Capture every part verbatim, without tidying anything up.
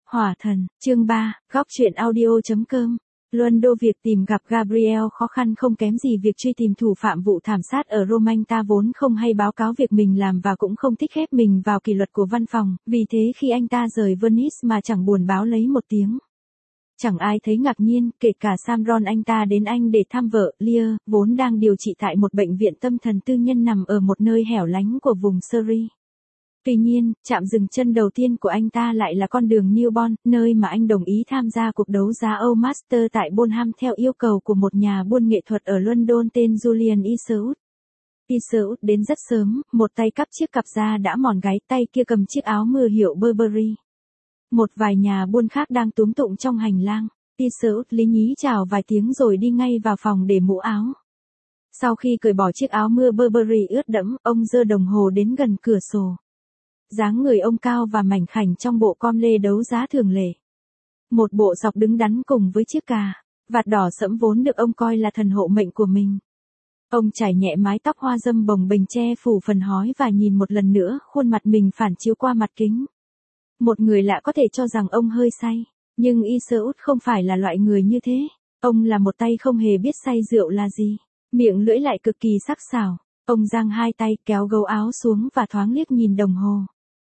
Hỏa thần, chương ba, góc truyện audio.com. Luân đô việc tìm gặp Gabriel khó khăn không kém gì việc truy tìm thủ phạm vụ thảm sát ở Rome. Anh ta vốn không hay báo cáo việc mình làm và cũng không thích khép mình vào kỷ luật của văn phòng, vì thế khi anh ta rời Venice mà chẳng buồn báo lấy một tiếng. Chẳng ai thấy ngạc nhiên, kể cả Samron. Anh ta đến Anh để thăm vợ, Leah, vốn đang điều trị tại một bệnh viện tâm thần tư nhân nằm ở một nơi hẻo lánh của vùng Surrey. Tuy nhiên, trạm dừng chân đầu tiên của anh ta lại là con đường Newbourne, nơi mà anh đồng ý tham gia cuộc đấu giá Old Master tại Bonham theo yêu cầu của một nhà buôn nghệ thuật ở London tên Julian Eastwood. Eastwood đến rất sớm, một tay cắp chiếc cặp da đã mòn gáy, tay kia cầm chiếc áo mưa hiệu Burberry. Một vài nhà buôn khác đang túm tụng trong hành lang. Eastwood lý nhí chào vài tiếng rồi đi ngay vào phòng để mũ áo. Sau khi cởi bỏ chiếc áo mưa Burberry ướt đẫm, ông giơ đồng hồ đến gần cửa sổ. Dáng người ông cao và mảnh khảnh trong bộ com lê đấu giá thường lệ. Một bộ sọc đứng đắn cùng với chiếc cà vạt đỏ sẫm vốn được ông coi là thần hộ mệnh của mình. Ông chải nhẹ mái tóc hoa râm bồng bềnh che phủ phần hói và nhìn một lần nữa khuôn mặt mình phản chiếu qua mặt kính. Một người lạ có thể cho rằng ông hơi say, nhưng Eastwood không phải là loại người như thế. Ông là một tay không hề biết say rượu là gì, miệng lưỡi lại cực kỳ sắc sảo. Ông giang hai tay kéo gấu áo xuống và thoáng liếc nhìn đồng hồ.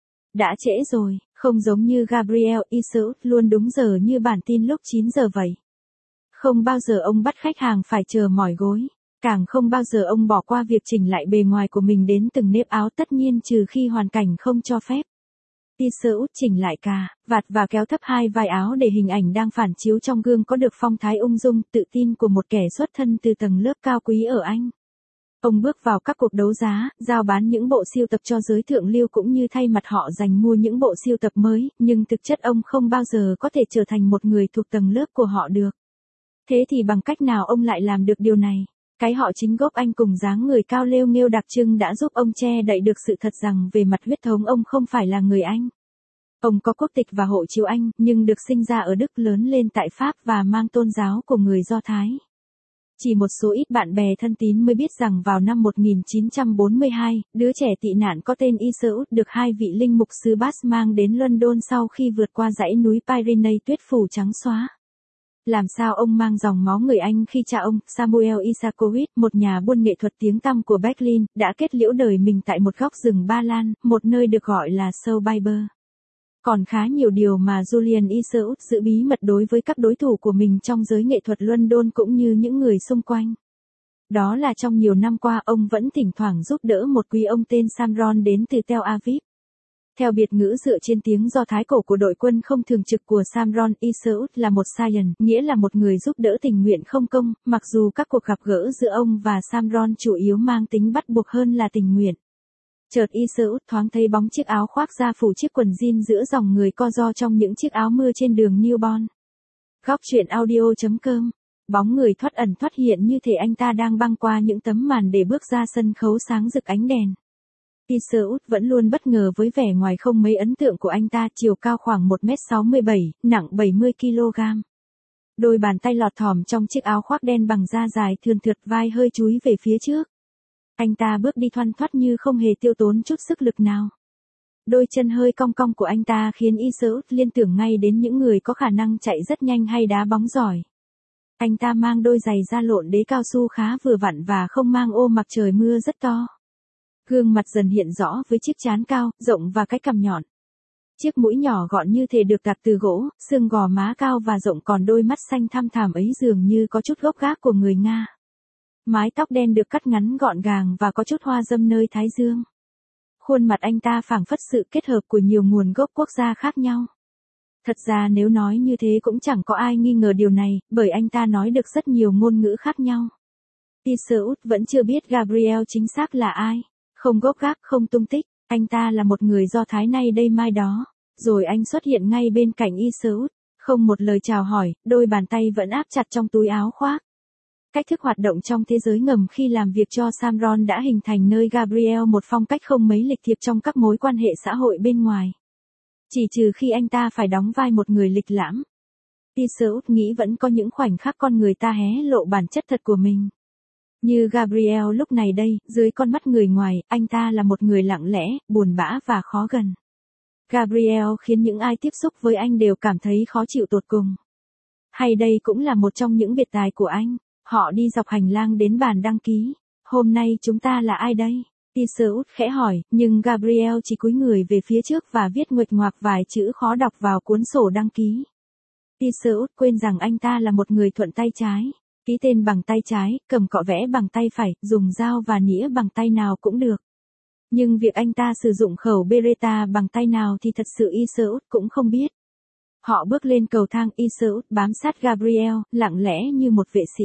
Đã trễ rồi, không giống như Gabriel. Eastwood luôn đúng giờ như bản tin lúc chín giờ vậy. Không bao giờ ông bắt khách hàng phải chờ mỏi gối, càng không bao giờ ông bỏ qua việc chỉnh lại bề ngoài của mình đến từng nếp áo, tất nhiên trừ khi hoàn cảnh không cho phép. Eastwood chỉnh lại cà vạt và kéo thấp hai vai áo để hình ảnh đang phản chiếu trong gương có được phong thái ung dung, tự tin của một kẻ xuất thân từ tầng lớp cao quý ở Anh. Ông bước vào các cuộc đấu giá, giao bán những bộ sưu tập cho giới thượng lưu cũng như thay mặt họ giành mua những bộ sưu tập mới, nhưng thực chất ông không bao giờ có thể trở thành một người thuộc tầng lớp của họ được. Thế thì bằng cách nào ông lại làm được điều này? Cái họ chính gốc Anh cùng dáng người cao lêu nghêu đặc trưng đã giúp ông che đậy được sự thật rằng về mặt huyết thống ông không phải là người Anh. Ông có quốc tịch và hộ chiếu Anh, nhưng được sinh ra ở Đức, lớn lên tại Pháp và mang tôn giáo của người Do Thái. Chỉ một số ít bạn bè thân tín mới biết rằng vào năm một nghìn chín trăm bốn mươi hai, đứa trẻ tị nạn có tên Eastwood được hai vị linh mục sư Bass mang đến London sau khi vượt qua dãy núi Pyrenees tuyết phủ trắng xóa. Làm sao ông mang dòng máu người Anh khi cha ông, Samuel Isakowicz, một nhà buôn nghệ thuật tiếng tăm của Berlin, đã kết liễu đời mình tại một góc rừng Ba Lan, một nơi được gọi là Sobiber. Còn khá nhiều điều mà Julian Eastwood giữ bí mật đối với các đối thủ của mình trong giới nghệ thuật London cũng như những người xung quanh. Đó là trong nhiều năm qua ông vẫn thỉnh thoảng giúp đỡ một quý ông tên Samron đến từ Tel Aviv. Theo biệt ngữ dựa trên tiếng Do Thái cổ của đội quân không thường trực của Samron, Eastwood là một Scion, nghĩa là một người giúp đỡ tình nguyện không công, mặc dù các cuộc gặp gỡ giữa ông và Samron chủ yếu mang tính bắt buộc hơn là tình nguyện. Chợt Eastwood thoáng thấy bóng chiếc áo khoác da phủ chiếc quần jean giữa dòng người co ro trong những chiếc áo mưa trên đường Newbourne. Góc truyện audio.com. Bóng người thoát ẩn thoát hiện như thể anh ta đang băng qua những tấm màn để bước ra sân khấu sáng rực ánh đèn. Eastwood vẫn luôn bất ngờ với vẻ ngoài không mấy ấn tượng của anh ta, chiều cao khoảng một mét sáu mươi bảy, nặng bảy mươi ki lô gam. Đôi bàn tay lọt thỏm trong chiếc áo khoác đen bằng da dài thườn thượt, vai hơi chúi về phía trước. Anh ta bước đi thoăn thoắt như không hề tiêu tốn chút sức lực nào. Đôi chân hơi cong cong của anh ta khiến Eastwood liên tưởng ngay đến những người có khả năng chạy rất nhanh hay đá bóng giỏi. Anh ta mang đôi giày da lộn đế cao su khá vừa vặn và không mang ô mặc trời mưa rất to. Gương mặt dần hiện rõ với chiếc trán cao, rộng và cái cằm nhọn. Chiếc mũi nhỏ gọn như thể được tạc từ gỗ, xương gò má cao và rộng, còn đôi mắt xanh thăm thẳm ấy dường như có chút gốc gác của người Nga. Mái tóc đen được cắt ngắn gọn gàng và có chút hoa râm nơi thái dương. Khuôn mặt anh ta phảng phất sự kết hợp của nhiều nguồn gốc quốc gia khác nhau. Thật ra nếu nói như thế cũng chẳng có ai nghi ngờ điều này, bởi anh ta nói được rất nhiều ngôn ngữ khác nhau. Eastwood vẫn chưa biết Gabriel chính xác là ai. Không gốc gác, không tung tích, anh ta là một người Do Thái nay đây mai đó. Rồi anh xuất hiện ngay bên cạnh Eastwood, không một lời chào hỏi, đôi bàn tay vẫn áp chặt trong túi áo khoác. Cách thức hoạt động trong thế giới ngầm khi làm việc cho Samron đã hình thành nơi Gabriel một phong cách không mấy lịch thiệp trong các mối quan hệ xã hội bên ngoài. Chỉ trừ khi anh ta phải đóng vai một người lịch lãm. Eastwood nghĩ vẫn có những khoảnh khắc con người ta hé lộ bản chất thật của mình. Như Gabriel lúc này đây, dưới con mắt người ngoài, anh ta là một người lặng lẽ, buồn bã và khó gần. Gabriel khiến những ai tiếp xúc với anh đều cảm thấy khó chịu tột cùng. Hay đây cũng là một trong những biệt tài của anh? Họ đi dọc hành lang đến bàn đăng ký. Hôm nay chúng ta là ai đây? Eastwood khẽ hỏi, nhưng Gabriel chỉ cúi người về phía trước và viết nguệch ngoạc vài chữ khó đọc vào cuốn sổ đăng ký. Eastwood quên rằng anh ta là một người thuận tay trái. Ký tên bằng tay trái, cầm cọ vẽ bằng tay phải, dùng dao và nĩa bằng tay nào cũng được. Nhưng việc anh ta sử dụng khẩu Beretta bằng tay nào thì thật sự Eastwood cũng không biết. Họ bước lên cầu thang, Eastwood bám sát Gabriel, lặng lẽ như một vệ sĩ.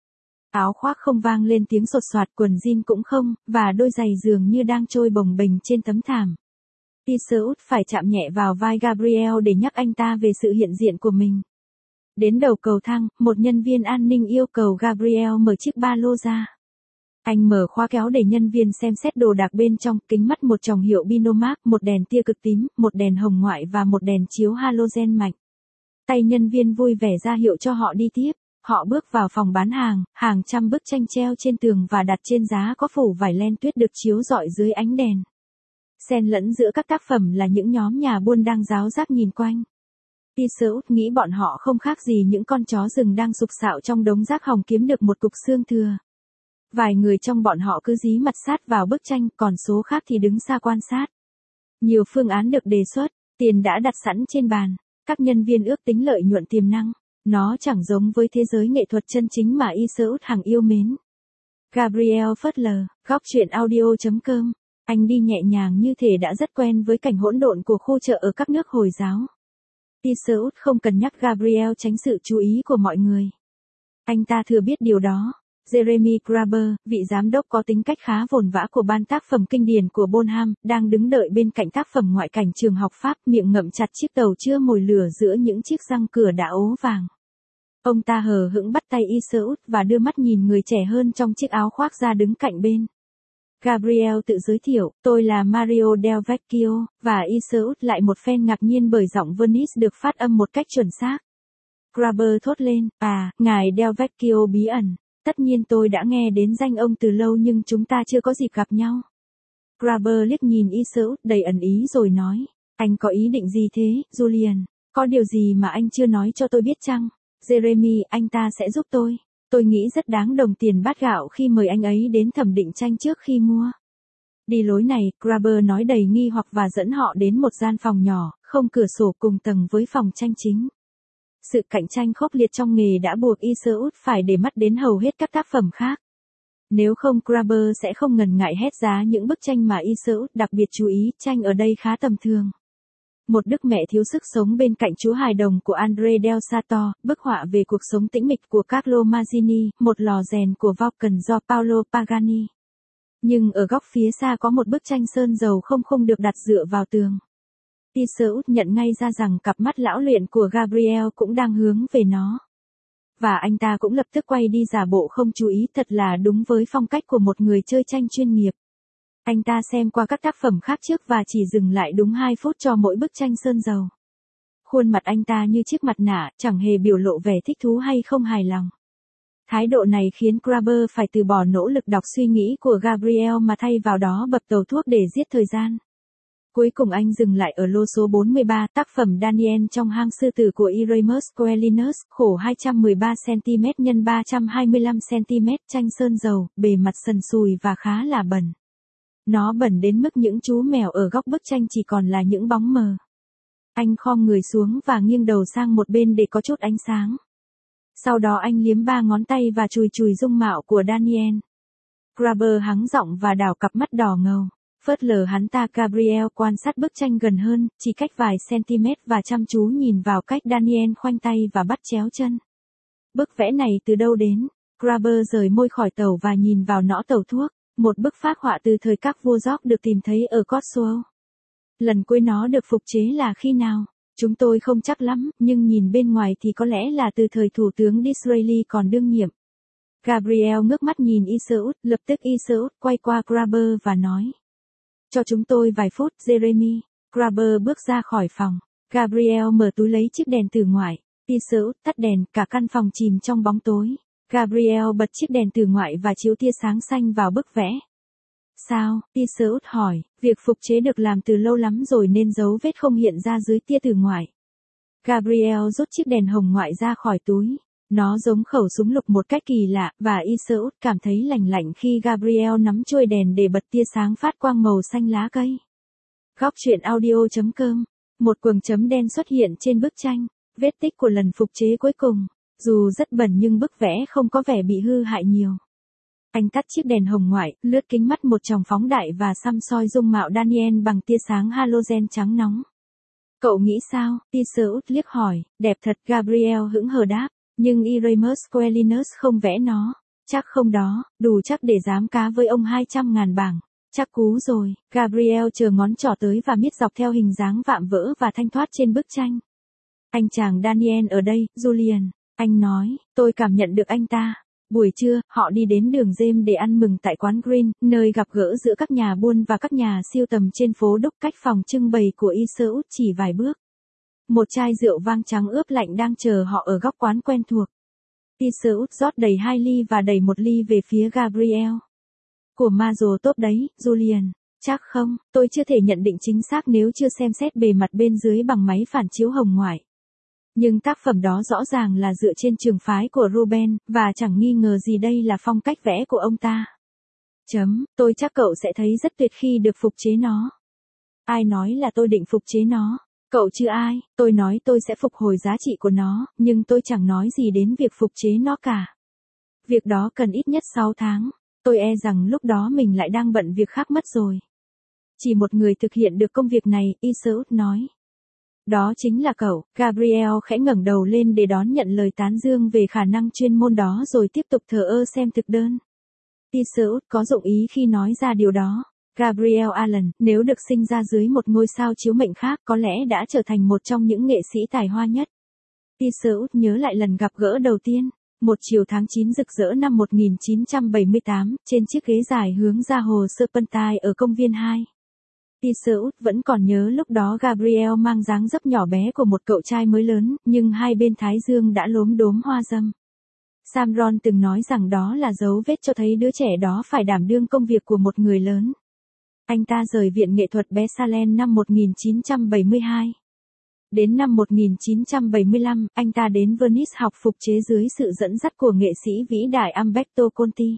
Áo khoác không vang lên tiếng sột soạt, quần jean cũng không, và đôi giày dường như đang trôi bồng bềnh trên tấm thảm. Eastwood phải chạm nhẹ vào vai Gabriel để nhắc anh ta về sự hiện diện của mình. Đến đầu cầu thang, một nhân viên an ninh yêu cầu Gabriel mở chiếc ba lô ra. Anh mở khóa kéo để nhân viên xem xét đồ đạc bên trong, kính mắt một chồng hiệu Binomax, một đèn tia cực tím, một đèn hồng ngoại và một đèn chiếu halogen mạnh. Tay nhân viên vui vẻ ra hiệu cho họ đi tiếp. Họ bước vào phòng bán hàng, hàng trăm bức tranh treo trên tường và đặt trên giá có phủ vải len tuyết được chiếu rọi dưới ánh đèn. Xen lẫn giữa các tác phẩm là những nhóm nhà buôn đang ráo rác nhìn quanh. Eastwood nghĩ bọn họ không khác gì những con chó rừng đang sục sạo trong đống rác hòng kiếm được một cục xương thừa. Vài người trong bọn họ cứ dí mặt sát vào bức tranh, còn số khác thì đứng xa quan sát. Nhiều phương án được đề xuất, tiền đã đặt sẵn trên bàn, các nhân viên ước tính lợi nhuận tiềm năng. Nó chẳng giống với thế giới nghệ thuật chân chính mà Eastwood hằng yêu mến. Gabriel phớt lờ, góc chuyện audio chấm com. Anh đi nhẹ nhàng như thể đã rất quen với cảnh hỗn độn của khu chợ ở các nước Hồi giáo. Eastwood không cần nhắc Gabriel tránh sự chú ý của mọi người. Anh ta thừa biết điều đó. Jeremy Graber, vị giám đốc có tính cách khá vồn vã của ban tác phẩm kinh điển của Bonham, đang đứng đợi bên cạnh tác phẩm ngoại cảnh trường học Pháp, miệng ngậm chặt chiếc tàu chưa mồi lửa giữa những chiếc răng cửa đã ố vàng. Ông ta hờ hững bắt tay Eastwood và đưa mắt nhìn người trẻ hơn trong chiếc áo khoác ra đứng cạnh bên. Gabriel tự giới thiệu, tôi là Mario Del Vecchio, và Eastwood lại một phen ngạc nhiên bởi giọng Venice được phát âm một cách chuẩn xác. Graber thốt lên, à, ngài Del Vecchio bí ẩn. Tất nhiên tôi đã nghe đến danh ông từ lâu nhưng chúng ta chưa có dịp gặp nhau. Graber liếc nhìn Eastwood đầy ẩn ý rồi nói, anh có ý định gì thế, Julian? Có điều gì mà anh chưa nói cho tôi biết chăng? Jeremy, anh ta sẽ giúp tôi. Tôi nghĩ rất đáng đồng tiền bát gạo khi mời anh ấy đến thẩm định tranh trước khi mua. Đi lối này, Graber nói đầy nghi hoặc và dẫn họ đến một gian phòng nhỏ, không cửa sổ cùng tầng với phòng tranh chính. Sự cạnh tranh khốc liệt trong nghề đã buộc Eastwood phải để mắt đến hầu hết các tác phẩm khác. Nếu không, Graber sẽ không ngần ngại hét giá những bức tranh mà Eastwood đặc biệt chú ý, tranh ở đây khá tầm thường. Một đức mẹ thiếu sức sống bên cạnh chú hài đồng của André Del Sarto, bức họa về cuộc sống tĩnh mịch của Carlo Mazzini, một lò rèn của Vulcan do Paolo Pagani. Nhưng ở góc phía xa có một bức tranh sơn dầu không không được đặt dựa vào tường. Eastwood nhận ngay ra rằng cặp mắt lão luyện của Gabriel cũng đang hướng về nó. Và anh ta cũng lập tức quay đi giả bộ không chú ý, thật là đúng với phong cách của một người chơi tranh chuyên nghiệp. Anh ta xem qua các tác phẩm khác trước và chỉ dừng lại đúng hai phút cho mỗi bức tranh sơn dầu. Khuôn mặt anh ta như chiếc mặt nạ, chẳng hề biểu lộ vẻ thích thú hay không hài lòng. Thái độ này khiến Graber phải từ bỏ nỗ lực đọc suy nghĩ của Gabriel mà thay vào đó bập tàu thuốc để giết thời gian. Cuối cùng anh dừng lại ở lô số bốn mươi ba, tác phẩm Daniel trong hang sư tử của Erasmus Quellinus, khổ hai trăm mười ba xăng-ti-mét nhân ba trăm hai mươi lăm xăng-ti-mét, tranh sơn dầu, bề mặt sần sùi và khá là bẩn. Nó bẩn đến mức những chú mèo ở góc bức tranh chỉ còn là những bóng mờ. Anh khom người xuống và nghiêng đầu sang một bên để có chút ánh sáng. Sau đó anh liếm ba ngón tay và chùi chùi dung mạo của Daniel. Graber hắng giọng và đảo cặp mắt đỏ ngầu. Phớt lờ hắn ta, Gabriel quan sát bức tranh gần hơn, chỉ cách vài cm và chăm chú nhìn vào cách Daniel khoanh tay và bắt chéo chân. Bức vẽ này từ đâu đến? Graber rời môi khỏi tàu và nhìn vào nõ tàu thuốc. Một bức phác họa từ thời các vua George được tìm thấy ở Cotswold. Lần cuối nó được phục chế là khi nào? Chúng tôi không chắc lắm, nhưng nhìn bên ngoài thì có lẽ là từ thời Thủ tướng Disraeli còn đương nhiệm. Gabriel ngước mắt nhìn Eastwood, lập tức Eastwood quay qua Graber và nói. Cho chúng tôi vài phút, Jeremy. Graber bước ra khỏi phòng. Gabriel mở túi lấy chiếc đèn từ ngoại. Eastwood tắt đèn, cả căn phòng chìm trong bóng tối. Gabriel bật chiếc đèn từ ngoại và chiếu tia sáng xanh vào bức vẽ. Sao? Iseult hỏi, việc phục chế được làm từ lâu lắm rồi nên dấu vết không hiện ra dưới tia tử ngoại. Gabriel rút chiếc đèn hồng ngoại ra khỏi túi. Nó giống khẩu súng lục một cách kỳ lạ, và Iseult cảm thấy lành lạnh khi Gabriel nắm chuôi đèn để bật tia sáng phát quang màu xanh lá cây. Góc truyện audio chấm com. Một quầng chấm đen xuất hiện trên bức tranh, vết tích của lần phục chế cuối cùng. Dù rất bẩn nhưng bức vẽ không có vẻ bị hư hại nhiều. Anh tắt chiếc đèn hồng ngoại, lướt kính mắt một tròng phóng đại và xăm soi dung mạo Daniel bằng tia sáng halogen trắng nóng. Cậu nghĩ sao? Iseult liếc hỏi. Đẹp thật, Gabriel hững hờ đáp. Nhưng Iremus Quellinus không vẽ nó. Chắc không đó, đủ chắc để dám cá với ông hai trăm ngàn bảng. Chắc cú rồi. Gabriel chờ ngón trỏ tới và miết dọc theo hình dáng vạm vỡ và thanh thoát trên bức tranh. Anh chàng Daniel ở đây, Julian. Anh nói, tôi cảm nhận được anh ta. Buổi trưa, họ đi đến đường James để ăn mừng tại quán Green, nơi gặp gỡ giữa các nhà buôn và các nhà siêu tầm trên phố Đúc, cách phòng trưng bày của Iseult chỉ vài bước. Một chai rượu vang trắng ướp lạnh đang chờ họ ở góc quán quen thuộc. Iseult rót đầy hai ly và đẩy một ly về phía Gabriel. Của Mazo tốt đấy, Julian. Chắc không, tôi chưa thể nhận định chính xác nếu chưa xem xét bề mặt bên dưới bằng máy phản chiếu hồng ngoại. Nhưng tác phẩm đó rõ ràng là dựa trên trường phái của Ruben, và chẳng nghi ngờ gì đây là phong cách vẽ của ông ta. Chấm, tôi chắc cậu sẽ thấy rất tuyệt khi được phục chế nó. Ai nói là tôi định phục chế nó? Cậu chứ ai, tôi nói tôi sẽ phục hồi giá trị của nó, nhưng tôi chẳng nói gì đến việc phục chế nó cả. Việc đó cần ít nhất sáu tháng, tôi e rằng lúc đó mình lại đang bận việc khác mất rồi. Chỉ một người thực hiện được công việc này, Iseult nói. Đó chính là cậu. Gabriel khẽ ngẩng đầu lên để đón nhận lời tán dương về khả năng chuyên môn đó rồi tiếp tục thờ ơ xem thực đơn. Iseult có dụng ý khi nói ra điều đó. Gabriel Allen, nếu được sinh ra dưới một ngôi sao chiếu mệnh khác, có lẽ đã trở thành một trong những nghệ sĩ tài hoa nhất. Iseult nhớ lại lần gặp gỡ đầu tiên, một chiều tháng chín rực rỡ năm một nghìn chín trăm bảy mươi tám, trên chiếc ghế dài hướng ra hồ Serpentine ở công viên hai. Iseult vẫn còn nhớ lúc đó Gabriel mang dáng dấp nhỏ bé của một cậu trai mới lớn, nhưng hai bên thái dương đã lốm đốm hoa râm. Sam Ron từng nói rằng đó là dấu vết cho thấy đứa trẻ đó phải đảm đương công việc của một người lớn. Anh ta rời Viện Nghệ thuật Bethlehem năm một nghìn chín trăm bảy mươi hai. Đến năm một nghìn chín trăm bảy mươi lăm, anh ta đến Venice học phục chế dưới sự dẫn dắt của nghệ sĩ vĩ đại Umberto Conti.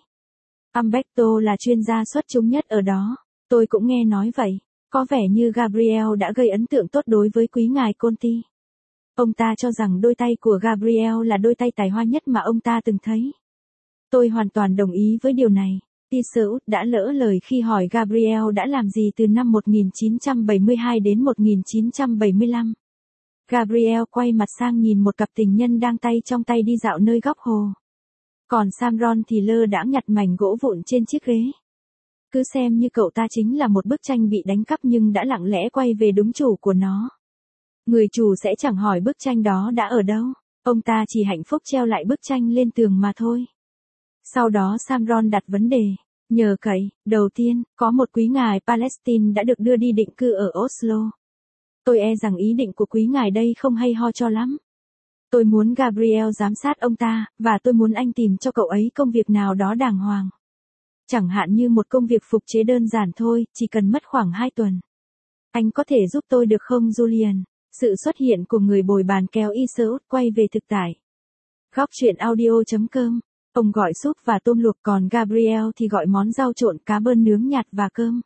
Umberto là chuyên gia xuất chúng nhất ở đó. Tôi cũng nghe nói vậy. Có vẻ như Gabriel đã gây ấn tượng tốt đối với quý ngài Conti. Ông ta cho rằng đôi tay của Gabriel là đôi tay tài hoa nhất mà ông ta từng thấy. Tôi hoàn toàn đồng ý với điều này. Iseult đã lỡ lời khi hỏi Gabriel đã làm gì từ năm một nghìn chín trăm bảy mươi hai đến một nghìn chín trăm bảy mươi lăm. Gabriel quay mặt sang nhìn một cặp tình nhân đang tay trong tay đi dạo nơi góc hồ. Còn Sam Ron thì lơ đãng nhặt mảnh gỗ vụn trên chiếc ghế. Cứ xem như cậu ta chính là một bức tranh bị đánh cắp nhưng đã lặng lẽ quay về đúng chủ của nó. Người chủ sẽ chẳng hỏi bức tranh đó đã ở đâu, ông ta chỉ hạnh phúc treo lại bức tranh lên tường mà thôi. Sau đó Sam Ron đặt vấn đề. Nhờ cậy, đầu tiên, có một quý ngài Palestine đã được đưa đi định cư ở Oslo. Tôi e rằng ý định của quý ngài đây không hay ho cho lắm. Tôi muốn Gabriel giám sát ông ta, và tôi muốn anh tìm cho cậu ấy công việc nào đó đàng hoàng. Chẳng hạn như một công việc phục chế đơn giản thôi, chỉ cần mất khoảng hai tuần. Anh có thể giúp tôi được không Julian? Sự xuất hiện của người bồi bàn kéo Iseult quay về thực tại. Góc truyện audio chấm com. Ông gọi súp và tôm luộc, còn Gabriel thì gọi món rau trộn cá bơn nướng nhạt và cơm.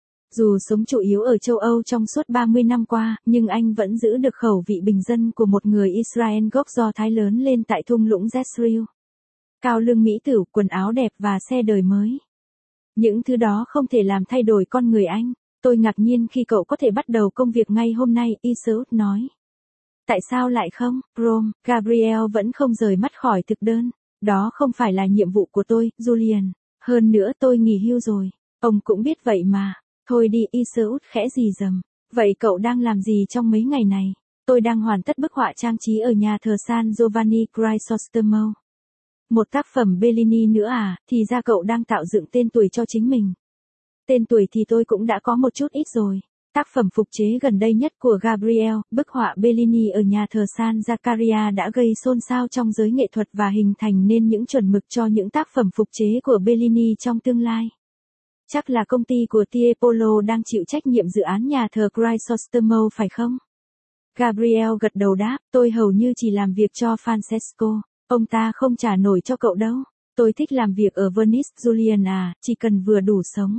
Dù sống chủ yếu ở châu Âu trong suốt ba mươi năm qua, nhưng anh vẫn giữ được khẩu vị bình dân của một người Israel gốc Do Thái lớn lên tại thung lũng Jezreel. Cao lương mỹ tử, quần áo đẹp và xe đời mới. Những thứ đó không thể làm thay đổi con người anh. Tôi ngạc nhiên khi cậu có thể bắt đầu công việc ngay hôm nay, Iseult nói. Tại sao lại không, Rom? Gabriel vẫn không rời mắt khỏi thực đơn. Đó không phải là nhiệm vụ của tôi, Julian. Hơn nữa tôi nghỉ hưu rồi. Ông cũng biết vậy mà. Thôi đi, Iseult khẽ rì rầm. Vậy cậu đang làm gì trong mấy ngày này? Tôi đang hoàn tất bức họa trang trí ở nhà thờ San Giovanni Crisostomo. Một tác phẩm Bellini nữa à, thì ra cậu đang tạo dựng tên tuổi cho chính mình. Tên tuổi thì tôi cũng đã có một chút ít rồi. Tác phẩm phục chế gần đây nhất của Gabriel, bức họa Bellini ở nhà thờ San Zaccaria đã gây xôn xao trong giới nghệ thuật và hình thành nên những chuẩn mực cho những tác phẩm phục chế của Bellini trong tương lai. Chắc là công ty của Tiepolo đang chịu trách nhiệm dự án nhà thờ Chrysostomo phải không? Gabriel gật đầu đáp, tôi hầu như chỉ làm việc cho Francesco, ông ta không trả nổi cho cậu đâu. Tôi thích làm việc ở Venice, Julian à, chỉ cần vừa đủ sống.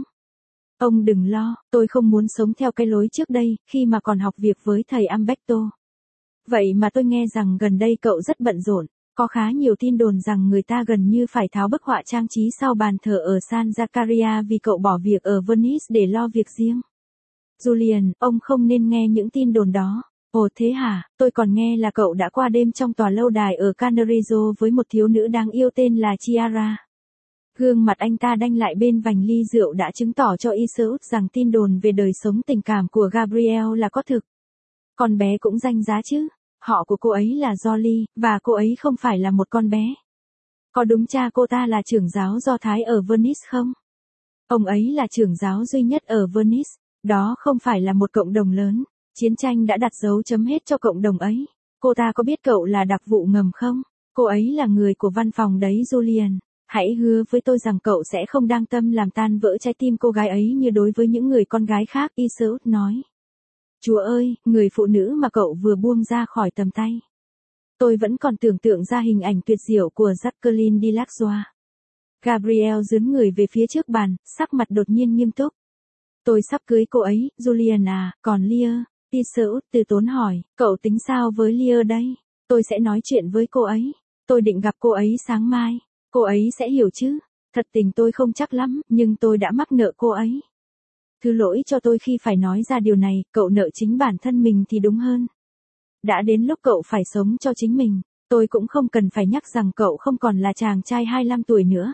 Ông đừng lo, tôi không muốn sống theo cái lối trước đây, khi mà còn học việc với thầy Umberto. Vậy mà tôi nghe rằng gần đây cậu rất bận rộn, có khá nhiều tin đồn rằng người ta gần như phải tháo bức họa trang trí sau bàn thờ ở San Zaccaria vì cậu bỏ việc ở Venice để lo việc riêng. Julian, ông không nên nghe những tin đồn đó. Ồ thế hả, tôi còn nghe là cậu đã qua đêm trong tòa lâu đài ở Canarizzo với một thiếu nữ đáng yêu tên là Chiara. Gương mặt anh ta đanh lại bên vành ly rượu đã chứng tỏ cho Iseult rằng tin đồn về đời sống tình cảm của Gabriel là có thực. Con bé cũng danh giá chứ, họ của cô ấy là Jolly, và cô ấy không phải là một con bé. Có đúng cha cô ta là trưởng giáo Do Thái ở Venice không? Ông ấy là trưởng giáo duy nhất ở Venice, đó không phải là một cộng đồng lớn. Chiến tranh đã đặt dấu chấm hết cho cộng đồng ấy. Cô ta có biết cậu là đặc vụ ngầm không? Cô ấy là người của văn phòng đấy Julian. Hãy hứa với tôi rằng cậu sẽ không đang tâm làm tan vỡ trái tim cô gái ấy như đối với những người con gái khác, Iseult nói. Chúa ơi, người phụ nữ mà cậu vừa buông ra khỏi tầm tay. Tôi vẫn còn tưởng tượng ra hình ảnh tuyệt diệu của Jacqueline de Lacroix. Gabriel dướn người về phía trước bàn, sắc mặt đột nhiên nghiêm túc. Tôi sắp cưới cô ấy, Julian à, còn Leah? Iseult từ tốn hỏi, cậu tính sao với Leah đây? Tôi sẽ nói chuyện với cô ấy. Tôi định gặp cô ấy sáng mai. Cô ấy sẽ hiểu chứ? Thật tình tôi không chắc lắm, nhưng tôi đã mắc nợ cô ấy. Thứ lỗi cho tôi khi phải nói ra điều này, cậu nợ chính bản thân mình thì đúng hơn. Đã đến lúc cậu phải sống cho chính mình. Tôi cũng không cần phải nhắc rằng cậu không còn là chàng trai hai mươi lăm tuổi nữa.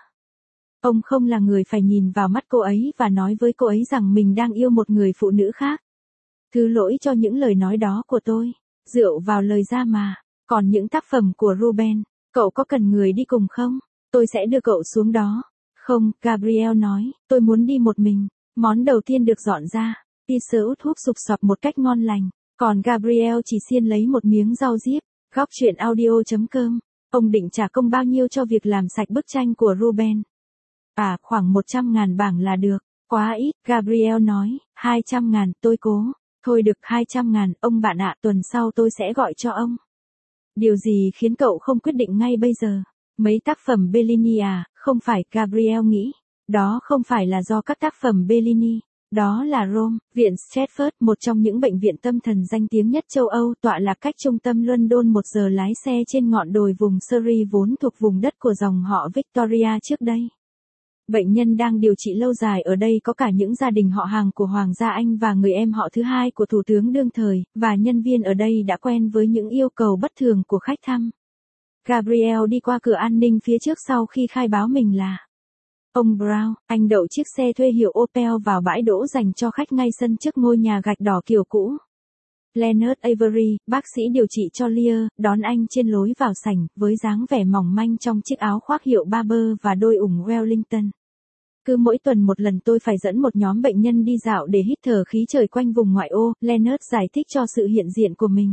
Ông không là người phải nhìn vào mắt cô ấy và nói với cô ấy rằng mình đang yêu một người phụ nữ khác. Thứ lỗi cho những lời nói đó của tôi. Rượu vào lời ra mà. Còn những tác phẩm của Ruben, cậu có cần người đi cùng không? Tôi sẽ đưa cậu xuống đó. Không, Gabriel nói, tôi muốn đi một mình. Món đầu tiên được dọn ra. Iseult húp sụp sọp một cách ngon lành. Còn Gabriel chỉ xiên lấy một miếng rau diếp. Góc truyện audio chấm com. Ông định trả công bao nhiêu cho việc làm sạch bức tranh của Ruben? À, khoảng một trăm ngàn bảng là được. Quá ít, Gabriel nói. hai trăm ngàn, tôi cố. Thôi được hai trăm ngàn, ông bạn ạ, tuần sau tôi sẽ gọi cho ông. Điều gì khiến cậu không quyết định ngay bây giờ? Mấy tác phẩm Bellini à? Không phải, Gabriel nghĩ. Đó không phải là do các tác phẩm Bellini. Đó là Rome, viện Stratford, một trong những bệnh viện tâm thần danh tiếng nhất châu Âu, tọa lạc cách trung tâm London một giờ lái xe trên ngọn đồi vùng Surrey vốn thuộc vùng đất của dòng họ Victoria trước đây. Bệnh nhân đang điều trị lâu dài ở đây có cả những gia đình họ hàng của Hoàng gia Anh và người em họ thứ hai của Thủ tướng đương thời, và nhân viên ở đây đã quen với những yêu cầu bất thường của khách thăm. Gabriel đi qua cửa an ninh phía trước sau khi khai báo mình là ông Brown. Anh đậu chiếc xe thuê hiệu Opel vào bãi đỗ dành cho khách ngay sân trước ngôi nhà gạch đỏ kiểu cũ. Leonard Avery, bác sĩ điều trị cho Leah, đón anh trên lối vào sảnh, với dáng vẻ mỏng manh trong chiếc áo khoác hiệu Barber và đôi ủng Wellington. Cứ mỗi tuần một lần tôi phải dẫn một nhóm bệnh nhân đi dạo để hít thở khí trời quanh vùng ngoại ô, Leonard giải thích cho sự hiện diện của mình.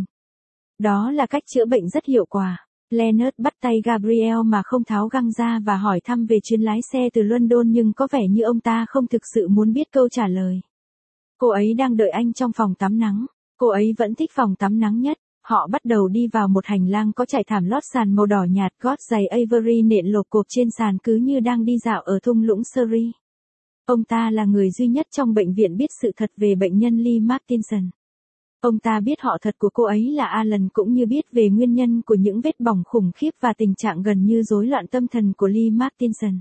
Đó là cách chữa bệnh rất hiệu quả. Leonard bắt tay Gabriel mà không tháo găng ra và hỏi thăm về chuyến lái xe từ London, nhưng có vẻ như ông ta không thực sự muốn biết câu trả lời. Cô ấy đang đợi anh trong phòng tắm nắng. Cô ấy vẫn thích phòng tắm nắng nhất. Họ bắt đầu đi vào một hành lang có trải thảm lót sàn màu đỏ nhạt, gót giày Avery nện lộp cộp trên sàn cứ như đang đi dạo ở thung lũng Surrey. Ông ta là người duy nhất trong bệnh viện biết sự thật về bệnh nhân Lee Martinson. Ông ta biết họ thật của cô ấy là Alan, cũng như biết về nguyên nhân của những vết bỏng khủng khiếp và tình trạng gần như rối loạn tâm thần của Lee Martinson.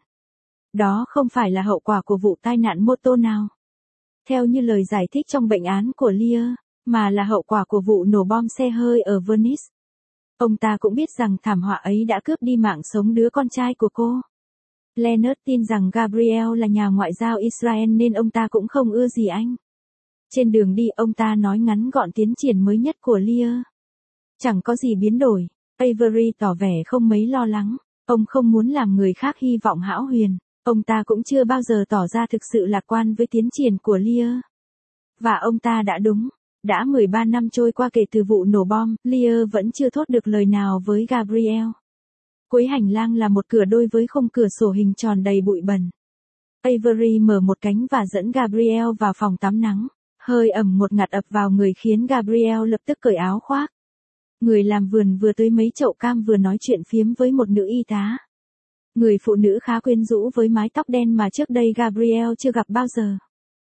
Đó không phải là hậu quả của vụ tai nạn mô tô nào, theo như lời giải thích trong bệnh án của Leah, mà là hậu quả của vụ nổ bom xe hơi ở Venice. Ông ta cũng biết rằng thảm họa ấy đã cướp đi mạng sống đứa con trai của cô. Leonard tin rằng Gabriel là nhà ngoại giao Israel nên ông ta cũng không ưa gì anh. Trên đường đi, ông ta nói ngắn gọn tiến triển mới nhất của Leah. Chẳng có gì biến đổi. Avery tỏ vẻ không mấy lo lắng. Ông không muốn làm người khác hy vọng hão huyền. Ông ta cũng chưa bao giờ tỏ ra thực sự lạc quan với tiến triển của Leah. Và ông ta đã đúng. Đã mười ba năm trôi qua kể từ vụ nổ bom, Leah vẫn chưa thốt được lời nào với Gabriel. Cuối hành lang là một cửa đôi với khung cửa sổ hình tròn đầy bụi bẩn. Avery mở một cánh và dẫn Gabrielle vào phòng tắm nắng. Hơi ẩm một ngạt ập vào người khiến Gabrielle lập tức cởi áo khoác. Người làm vườn vừa tưới mấy chậu cam vừa nói chuyện phiếm với một nữ y tá. Người phụ nữ khá quyến rũ với mái tóc đen mà trước đây Gabrielle chưa gặp bao giờ.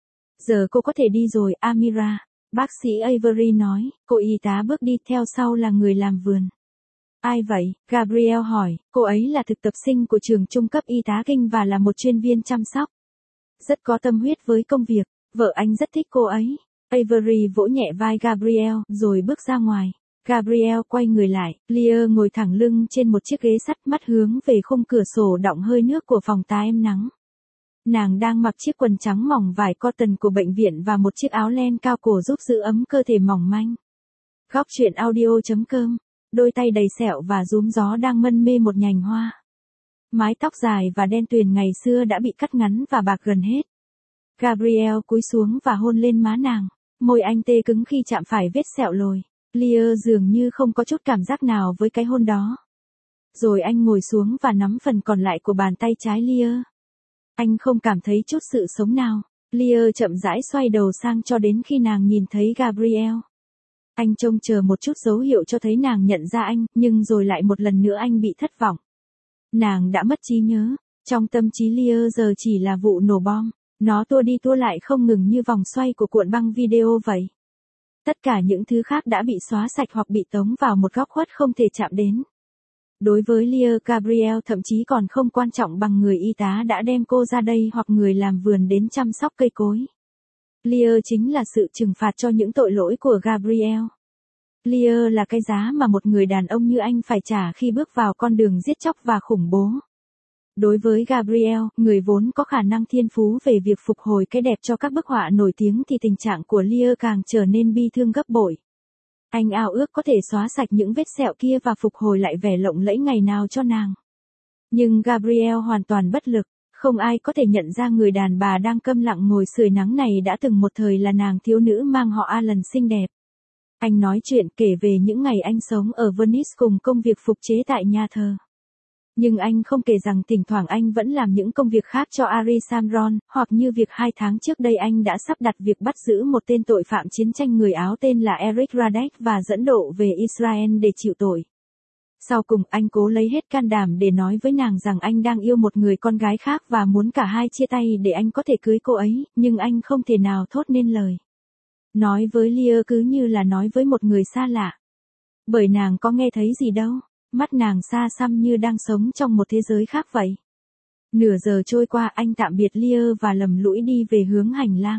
Giờ cô có thể đi rồi, Amira. Bác sĩ Avery nói, cô y tá bước đi theo sau là người làm vườn. Ai vậy? Gabrielle hỏi, cô ấy là thực tập sinh của trường trung cấp y tá kinh và là một chuyên viên chăm sóc. Rất có tâm huyết với công việc, vợ anh rất thích cô ấy. Avery vỗ nhẹ vai Gabrielle rồi bước ra ngoài. Gabrielle quay người lại, Leah ngồi thẳng lưng trên một chiếc ghế sắt mắt hướng về khung cửa sổ đọng hơi nước của phòng tắm em nắng. Nàng đang mặc chiếc quần trắng mỏng vải cotton của bệnh viện và một chiếc áo len cao cổ giúp giữ ấm cơ thể mỏng manh. Góc truyện audio.com, đôi tay đầy sẹo và rúm gió đang mân mê một nhành hoa. Mái tóc dài và đen tuyền ngày xưa đã bị cắt ngắn và bạc gần hết. Gabrielle cúi xuống và hôn lên má nàng. Môi anh tê cứng khi chạm phải vết sẹo lồi. Leah dường như không có chút cảm giác nào với cái hôn đó. Rồi anh ngồi xuống và nắm phần còn lại của bàn tay trái Leah. Anh không cảm thấy chút sự sống nào. Leah chậm rãi xoay đầu sang cho đến khi nàng nhìn thấy Gabrielle. Anh trông chờ một chút dấu hiệu cho thấy nàng nhận ra anh, nhưng rồi lại một lần nữa anh bị thất vọng. Nàng đã mất trí nhớ. Trong tâm trí Leah giờ chỉ là vụ nổ bom. Nó tua đi tua lại không ngừng như vòng xoay của cuộn băng video vậy. Tất cả những thứ khác đã bị xóa sạch hoặc bị tống vào một góc khuất không thể chạm đến. Đối với Leah, Gabrielle thậm chí còn không quan trọng bằng người y tá đã đem cô ra đây hoặc người làm vườn đến chăm sóc cây cối. Leah chính là sự trừng phạt cho những tội lỗi của Gabrielle. Leah là cái giá mà một người đàn ông như anh phải trả khi bước vào con đường giết chóc và khủng bố. Đối với Gabrielle, người vốn có khả năng thiên phú về việc phục hồi cái đẹp cho các bức họa nổi tiếng thì tình trạng của Leah càng trở nên bi thương gấp bội. Anh ao ước có thể xóa sạch những vết sẹo kia và phục hồi lại vẻ lộng lẫy ngày nào cho nàng. Nhưng Gabrielle hoàn toàn bất lực, không ai có thể nhận ra người đàn bà đang câm lặng ngồi sưởi nắng này đã từng một thời là nàng thiếu nữ mang họ Alan xinh đẹp. Anh nói chuyện kể về những ngày anh sống ở Venice cùng công việc phục chế tại nhà thờ. Nhưng anh không kể rằng thỉnh thoảng anh vẫn làm những công việc khác cho Ari Samron, hoặc như việc hai tháng trước đây anh đã sắp đặt việc bắt giữ một tên tội phạm chiến tranh người Áo tên là Eric Radek và dẫn độ về Israel để chịu tội. Sau cùng anh cố lấy hết can đảm để nói với nàng rằng anh đang yêu một người con gái khác và muốn cả hai chia tay để anh có thể cưới cô ấy, nhưng anh không thể nào thốt nên lời. Nói với Leah cứ như là nói với một người xa lạ. Bởi nàng có nghe thấy gì đâu. Mắt nàng xa xăm như đang sống trong một thế giới khác vậy. Nửa giờ trôi qua anh tạm biệt Leah và lầm lũi đi về hướng hành lang.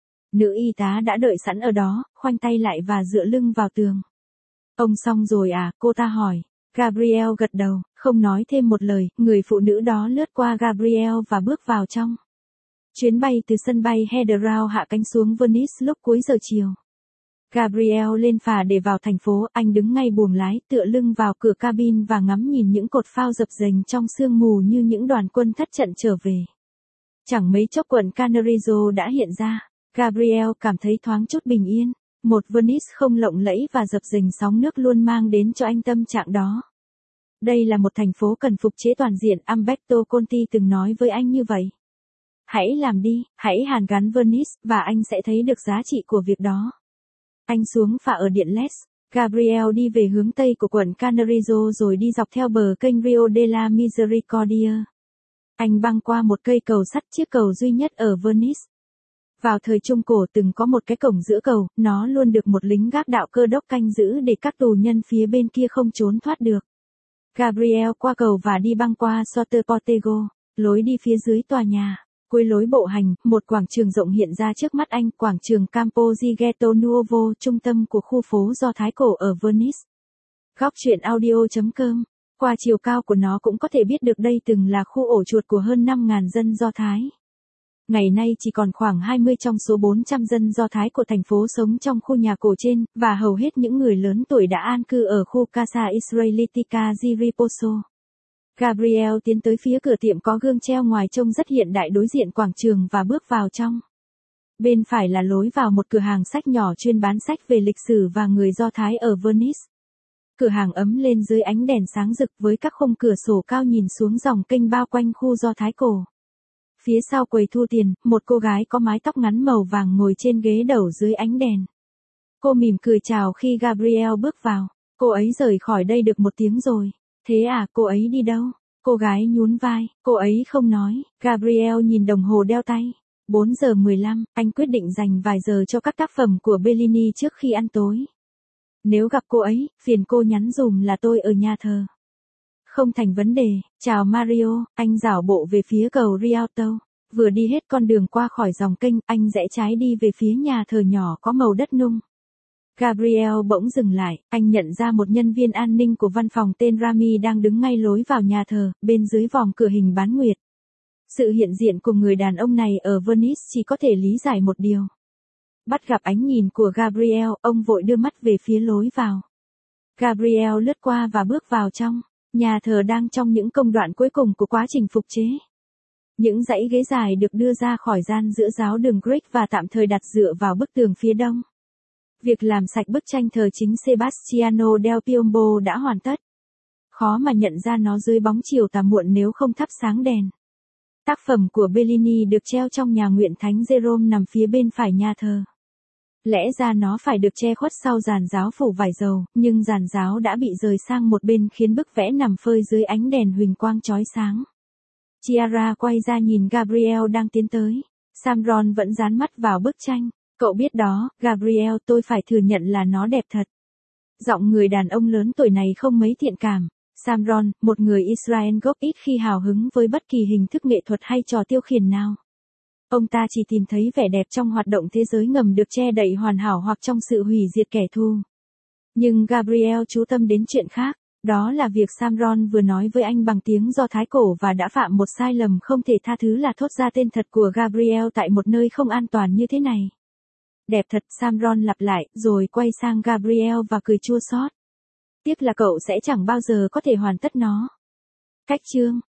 Nữ y tá đã đợi sẵn ở đó, khoanh tay lại và dựa lưng vào tường. Ông xong rồi à, cô ta hỏi. Gabrielle gật đầu, không nói thêm một lời, người phụ nữ đó lướt qua Gabrielle và bước vào trong. Chuyến bay từ sân bay Heathrow hạ cánh xuống Venice lúc cuối giờ chiều. Gabrielle lên phà để vào thành phố, anh đứng ngay buồng lái, tựa lưng vào cửa cabin và ngắm nhìn những cột phao dập dềnh trong sương mù như những đoàn quân thất trận trở về. Chẳng mấy chốc quận Canarizzo đã hiện ra, Gabrielle cảm thấy thoáng chút bình yên, một Venice không lộng lẫy và dập dềnh sóng nước luôn mang đến cho anh tâm trạng đó. Đây là một thành phố cần phục chế toàn diện, Umberto Conti từng nói với anh như vậy. Hãy làm đi, hãy hàn gắn Venice, và anh sẽ thấy được giá trị của việc đó. Anh xuống phà ở điện Les. Gabrielle đi về hướng tây của quận Canarizzo rồi đi dọc theo bờ kênh Rio de la Misericordia. Anh băng qua một cây cầu sắt, chiếc cầu duy nhất ở Venice. Vào thời Trung Cổ từng có một cái cổng giữa cầu, nó luôn được một lính gác đạo cơ đốc canh giữ để các tù nhân phía bên kia không trốn thoát được. Gabrielle qua cầu và đi băng qua Sorte Portego, lối đi phía dưới tòa nhà. Cuối lối bộ hành, một quảng trường rộng hiện ra trước mắt anh, quảng trường Campo Ghetto Nuovo, trung tâm của khu phố Do Thái cổ ở Venice. Góc truyện audio.com, qua chiều cao của nó cũng có thể biết được đây từng là khu ổ chuột của hơn năm nghìn dân Do Thái. Ngày nay chỉ còn khoảng hai mươi trong số bốn trăm dân Do Thái của thành phố sống trong khu nhà cổ trên, và hầu hết những người lớn tuổi đã an cư ở khu Casa Israelitica di Riposo. Gabrielle tiến tới phía cửa tiệm có gương treo ngoài trông rất hiện đại đối diện quảng trường và bước vào trong. Bên phải là lối vào một cửa hàng sách nhỏ chuyên bán sách về lịch sử và người Do Thái ở Venice. Cửa hàng ấm lên dưới ánh đèn sáng rực với các khung cửa sổ cao nhìn xuống dòng kênh bao quanh khu Do Thái cổ. Phía sau quầy thu tiền, một cô gái có mái tóc ngắn màu vàng ngồi trên ghế đầu dưới ánh đèn. Cô mỉm cười chào khi Gabrielle bước vào. Cô ấy rời khỏi đây được một tiếng rồi. Thế à, cô ấy đi đâu? Cô gái nhún vai, cô ấy không nói. Gabrielle nhìn đồng hồ đeo tay. bốn giờ mười lăm, anh quyết định dành vài giờ cho các tác phẩm của Bellini trước khi ăn tối. Nếu gặp cô ấy, phiền cô nhắn dùm là tôi ở nhà thờ. Không thành vấn đề, chào Mario, anh dảo bộ về phía cầu Rialto. Vừa đi hết con đường qua khỏi dòng kênh, anh rẽ trái đi về phía nhà thờ nhỏ có màu đất nung. Gabrielle bỗng dừng lại, anh nhận ra một nhân viên an ninh của văn phòng tên Rami đang đứng ngay lối vào nhà thờ, bên dưới vòng cửa hình bán nguyệt. Sự hiện diện của người đàn ông này ở Venice chỉ có thể lý giải một điều. Bắt gặp ánh nhìn của Gabrielle, ông vội đưa mắt về phía lối vào. Gabrielle lướt qua và bước vào trong. Nhà thờ đang trong những công đoạn cuối cùng của quá trình phục chế. Những dãy ghế dài được đưa ra khỏi gian giữa giáo đường Greek và tạm thời đặt dựa vào bức tường phía đông. Việc làm sạch bức tranh thờ chính Sebastiano del Piombo đã hoàn tất. Khó mà nhận ra nó dưới bóng chiều tà muộn nếu không thắp sáng đèn. Tác phẩm của Bellini được treo trong nhà nguyện Thánh Jerome nằm phía bên phải nhà thờ. Lẽ ra nó phải được che khuất sau giàn giáo phủ vải dầu, nhưng giàn giáo đã bị rời sang một bên khiến bức vẽ nằm phơi dưới ánh đèn huỳnh quang chói sáng. Chiara quay ra nhìn Gabrielle đang tiến tới. Samron vẫn dán mắt vào bức tranh. Cậu biết đó, Gabrielle, tôi phải thừa nhận là nó đẹp thật. Giọng người đàn ông lớn tuổi này không mấy thiện cảm. Samron, một người Israel gốc ít khi hào hứng với bất kỳ hình thức nghệ thuật hay trò tiêu khiển nào. Ông ta chỉ tìm thấy vẻ đẹp trong hoạt động thế giới ngầm được che đậy hoàn hảo hoặc trong sự hủy diệt kẻ thù. Nhưng Gabrielle chú tâm đến chuyện khác, đó là việc Samron vừa nói với anh bằng tiếng Do Thái cổ và đã phạm một sai lầm không thể tha thứ là thốt ra tên thật của Gabrielle tại một nơi không an toàn như thế này. Đẹp thật, Samron lặp lại, rồi quay sang Gabrielle và cười chua xót. Tiếc là cậu sẽ chẳng bao giờ có thể hoàn tất nó. Cách chương